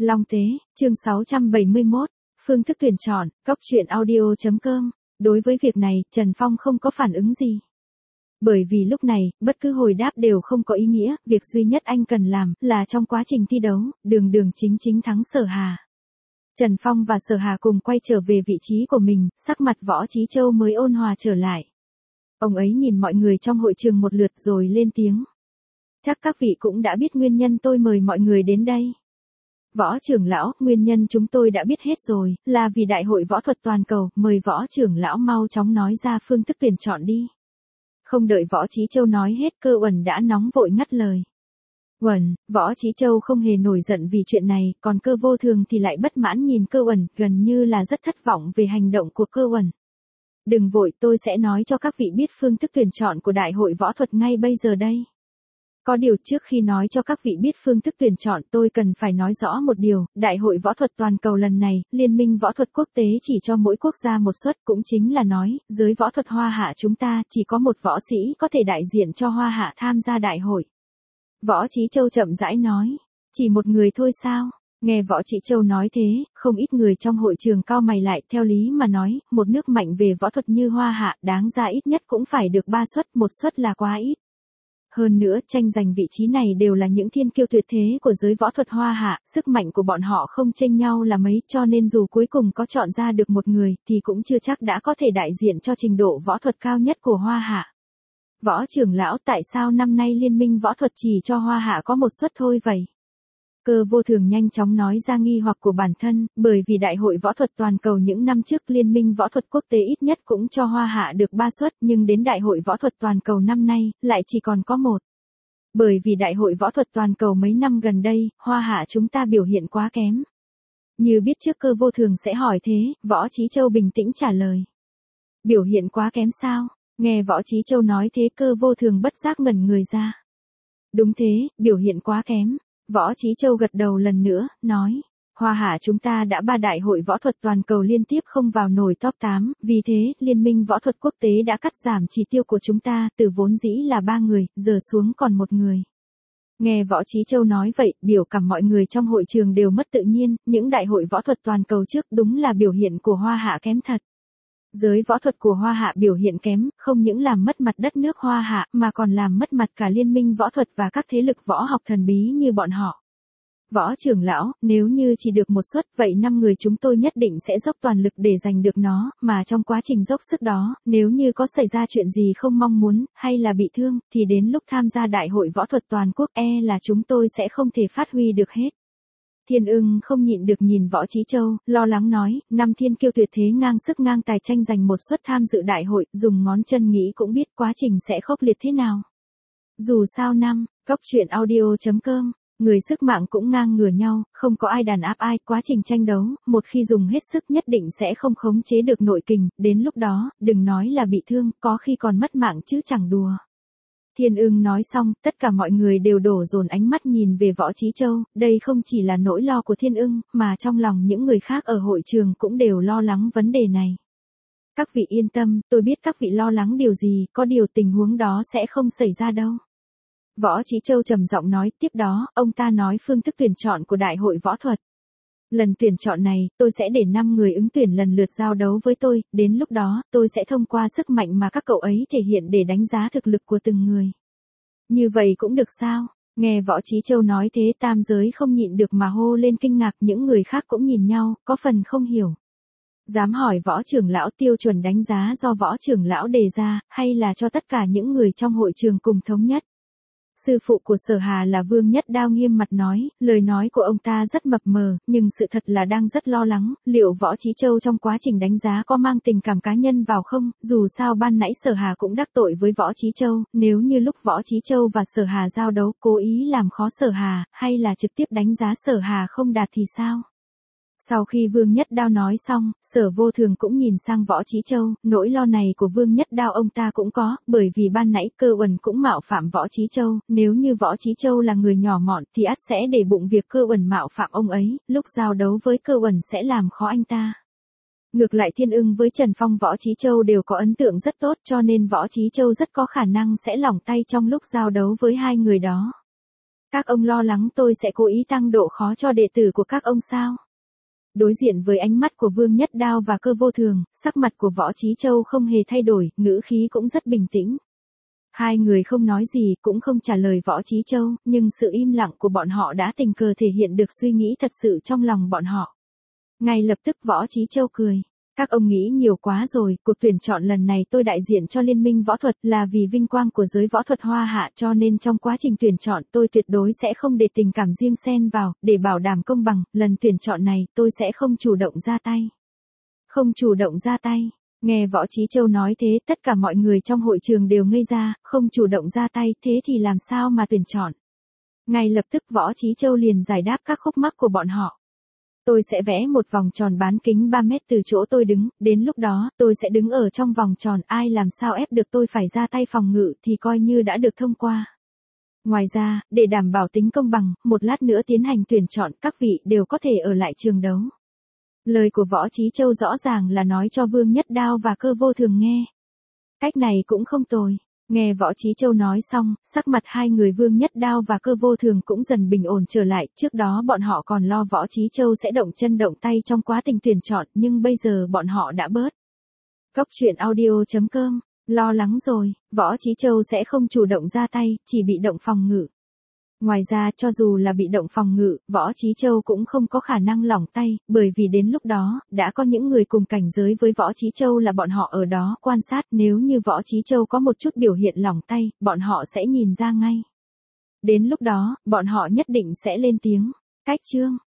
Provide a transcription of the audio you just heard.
Long Tế, chương 671, phương thức tuyển chọn, góc truyện audio.com. Đối với việc này, Trần Phong không có phản ứng gì. Bởi vì lúc này, bất cứ hồi đáp đều không có ý nghĩa, việc duy nhất anh cần làm là trong quá trình thi đấu, đường chính thắng Sở Hà. Trần Phong và Sở Hà cùng quay trở về vị trí của mình, sắc mặt Võ Chí Châu mới ôn hòa trở lại. Ông ấy nhìn mọi người trong hội trường một lượt rồi lên tiếng. Chắc các vị cũng đã biết nguyên nhân tôi mời mọi người đến đây. Võ trưởng lão, nguyên nhân chúng tôi đã biết hết rồi, là vì đại hội võ thuật toàn cầu, mời Võ trưởng lão mau chóng nói ra phương thức tuyển chọn đi. Không đợi Võ Chí Châu nói hết, Cơ Uẩn đã nóng vội ngắt lời. Uẩn, Võ Chí Châu không hề nổi giận vì chuyện này, còn Cơ Vô Thường thì lại bất mãn nhìn Cơ Uẩn, gần như là rất thất vọng về hành động của Cơ Uẩn. Đừng vội, tôi sẽ nói cho các vị biết phương thức tuyển chọn của đại hội võ thuật ngay bây giờ đây. Có điều trước khi nói cho các vị biết phương thức tuyển chọn tôi cần phải nói rõ một điều, đại hội võ thuật toàn cầu lần này, Liên minh võ thuật quốc tế chỉ cho mỗi quốc gia một suất, cũng chính là nói, giới võ thuật Hoa Hạ chúng ta chỉ có một võ sĩ có thể đại diện cho Hoa Hạ tham gia đại hội. Võ Chí Châu chậm rãi nói, chỉ một người thôi sao? Nghe Võ Chí Châu nói thế, không ít người trong hội trường cau mày lại, theo lý mà nói, một nước mạnh về võ thuật như Hoa Hạ, đáng ra ít nhất cũng phải được 3 suất, một suất là quá ít. Hơn nữa, tranh giành vị trí này đều là những thiên kiêu tuyệt thế của giới võ thuật Hoa Hạ, sức mạnh của bọn họ không chênh nhau là mấy, cho nên dù cuối cùng có chọn ra được một người, thì cũng chưa chắc đã có thể đại diện cho trình độ võ thuật cao nhất của Hoa Hạ. Võ trưởng lão, tại sao năm nay Liên minh võ thuật chỉ cho Hoa Hạ có một suất thôi vậy? Cơ Vô Thường nhanh chóng nói ra nghi hoặc của bản thân, bởi vì đại hội võ thuật toàn cầu những năm trước Liên minh võ thuật quốc tế ít nhất cũng cho Hoa Hạ được 3 suất, nhưng đến đại hội võ thuật toàn cầu năm nay, lại chỉ còn có 1. Bởi vì đại hội võ thuật toàn cầu mấy năm gần đây, Hoa Hạ chúng ta biểu hiện quá kém. Như biết trước Cơ Vô Thường sẽ hỏi thế, Võ Chí Châu bình tĩnh trả lời. Biểu hiện quá kém sao? Nghe Võ Chí Châu nói thế, Cơ Vô Thường bất giác ngẩn người ra. Đúng thế, biểu hiện quá kém. Võ Chí Châu gật đầu lần nữa, nói, Hoa Hạ chúng ta đã 3 đại hội võ thuật toàn cầu liên tiếp không vào nổi top 8, vì thế, Liên minh võ thuật quốc tế đã cắt giảm chỉ tiêu của chúng ta, từ vốn dĩ là 3 người, giờ xuống còn 1 người. Nghe Võ Chí Châu nói vậy, biểu cảm mọi người trong hội trường đều mất tự nhiên, những đại hội võ thuật toàn cầu trước đúng là biểu hiện của Hoa Hạ kém thật. Giới võ thuật của Hoa Hạ biểu hiện kém, không những làm mất mặt đất nước Hoa Hạ, mà còn làm mất mặt cả liên minh võ thuật và các thế lực võ học thần bí như bọn họ. Võ trưởng lão, nếu như chỉ được một suất, vậy 5 người chúng tôi nhất định sẽ dốc toàn lực để giành được nó, mà trong quá trình dốc sức đó, nếu như có xảy ra chuyện gì không mong muốn, hay là bị thương, thì đến lúc tham gia đại hội võ thuật toàn quốc là chúng tôi sẽ không thể phát huy được hết. Thiên Ưng không nhịn được nhìn Võ Chí Châu, lo lắng nói, 5 thiên kiêu tuyệt thế ngang sức ngang tài tranh giành một suất tham dự đại hội, dùng ngón chân nghĩ cũng biết quá trình sẽ khốc liệt thế nào. Dù sao góc truyện audio.com, người sức mạng cũng ngang ngửa nhau, không có ai đàn áp ai, quá trình tranh đấu, một khi dùng hết sức nhất định sẽ không khống chế được nội kình, đến lúc đó, đừng nói là bị thương, có khi còn mất mạng chứ chẳng đùa. Thiên Ưng nói xong, tất cả mọi người đều đổ dồn ánh mắt nhìn về Võ Chí Châu, đây không chỉ là nỗi lo của Thiên Ưng, mà trong lòng những người khác ở hội trường cũng đều lo lắng vấn đề này. Các vị yên tâm, tôi biết các vị lo lắng điều gì, có điều tình huống đó sẽ không xảy ra đâu. Võ Chí Châu trầm giọng nói, tiếp đó, ông ta nói phương thức tuyển chọn của đại hội võ thuật. Lần tuyển chọn này, tôi sẽ để 5 người ứng tuyển lần lượt giao đấu với tôi, đến lúc đó, tôi sẽ thông qua sức mạnh mà các cậu ấy thể hiện để đánh giá thực lực của từng người. Như vậy cũng được sao? Nghe Võ Chí Châu nói thế, tam giới không nhịn được mà hô lên kinh ngạc, những người khác cũng nhìn nhau, có phần không hiểu. Dám hỏi Võ trưởng lão, tiêu chuẩn đánh giá do Võ trưởng lão đề ra, hay là cho tất cả những người trong hội trường cùng thống nhất? Sư phụ của Sở Hà là Vương Nhất Đao nghiêm mặt nói, lời nói của ông ta rất mập mờ, nhưng sự thật là đang rất lo lắng, liệu Võ Chí Châu trong quá trình đánh giá có mang tình cảm cá nhân vào không, dù sao ban nãy Sở Hà cũng đắc tội với Võ Chí Châu, nếu như lúc Võ Chí Châu và Sở Hà giao đấu cố ý làm khó Sở Hà, hay là trực tiếp đánh giá Sở Hà không đạt thì sao? Sau khi Vương Nhất Đao nói xong, Sở Vô Thường cũng nhìn sang Võ Chí Châu, nỗi lo này của Vương Nhất Đao ông ta cũng có, bởi vì ban nãy Cơ Uẩn cũng mạo phạm Võ Chí Châu, nếu như Võ Chí Châu là người nhỏ mọn thì ắt sẽ để bụng việc Cơ Uẩn mạo phạm ông ấy, lúc giao đấu với Cơ Uẩn sẽ làm khó anh ta. Ngược lại Thiên Ưng với Trần Phong Võ Chí Châu đều có ấn tượng rất tốt, cho nên Võ Chí Châu rất có khả năng sẽ lỏng tay trong lúc giao đấu với hai người đó. Các ông lo lắng tôi sẽ cố ý tăng độ khó cho đệ tử của các ông sao? Đối diện với ánh mắt của Vương Nhất Đao và Cơ Vô Thường, sắc mặt của Võ Chí Châu không hề thay đổi, ngữ khí cũng rất bình tĩnh. Hai người không nói gì, cũng không trả lời Võ Chí Châu, nhưng sự im lặng của bọn họ đã tình cờ thể hiện được suy nghĩ thật sự trong lòng bọn họ. Ngay lập tức Võ Chí Châu cười. Các ông nghĩ nhiều quá rồi, cuộc tuyển chọn lần này tôi đại diện cho Liên minh võ thuật là vì vinh quang của giới võ thuật Hoa Hạ, cho nên trong quá trình tuyển chọn tôi tuyệt đối sẽ không để tình cảm riêng xen vào, để bảo đảm công bằng, lần tuyển chọn này tôi sẽ không chủ động ra tay. Không chủ động ra tay. Nghe Võ Chí Châu nói thế, tất cả mọi người trong hội trường đều ngây ra, không chủ động ra tay, thế thì làm sao mà tuyển chọn? Ngay lập tức Võ Chí Châu liền giải đáp các khúc mắc của bọn họ. Tôi sẽ vẽ một vòng tròn bán kính 3 mét từ chỗ tôi đứng, đến lúc đó, tôi sẽ đứng ở trong vòng tròn, ai làm sao ép được tôi phải ra tay phòng ngự thì coi như đã được thông qua. Ngoài ra, để đảm bảo tính công bằng, một lát nữa tiến hành tuyển chọn, các vị đều có thể ở lại trường đấu. Lời của Võ Chí Châu rõ ràng là nói cho Vương Nhất Đao và Cơ Vô Thường nghe. Cách này cũng không tồi. Nghe Võ Chí Châu nói xong, sắc mặt hai người Vương Nhất Đao và Cơ Vô Thường cũng dần bình ổn trở lại, trước đó bọn họ còn lo Võ Chí Châu sẽ động chân động tay trong quá trình tuyển chọn, nhưng bây giờ bọn họ đã bớt. Cốc truyện audio.com, lo lắng rồi, Võ Chí Châu sẽ không chủ động ra tay, chỉ bị động phòng ngự. Ngoài ra cho dù là bị động phòng ngự, Võ Chí Châu cũng không có khả năng lỏng tay, bởi vì đến lúc đó, đã có những người cùng cảnh giới với Võ Chí Châu là bọn họ ở đó quan sát, nếu như Võ Chí Châu có một chút biểu hiện lỏng tay, bọn họ sẽ nhìn ra ngay. Đến lúc đó, bọn họ nhất định sẽ lên tiếng. Cách chương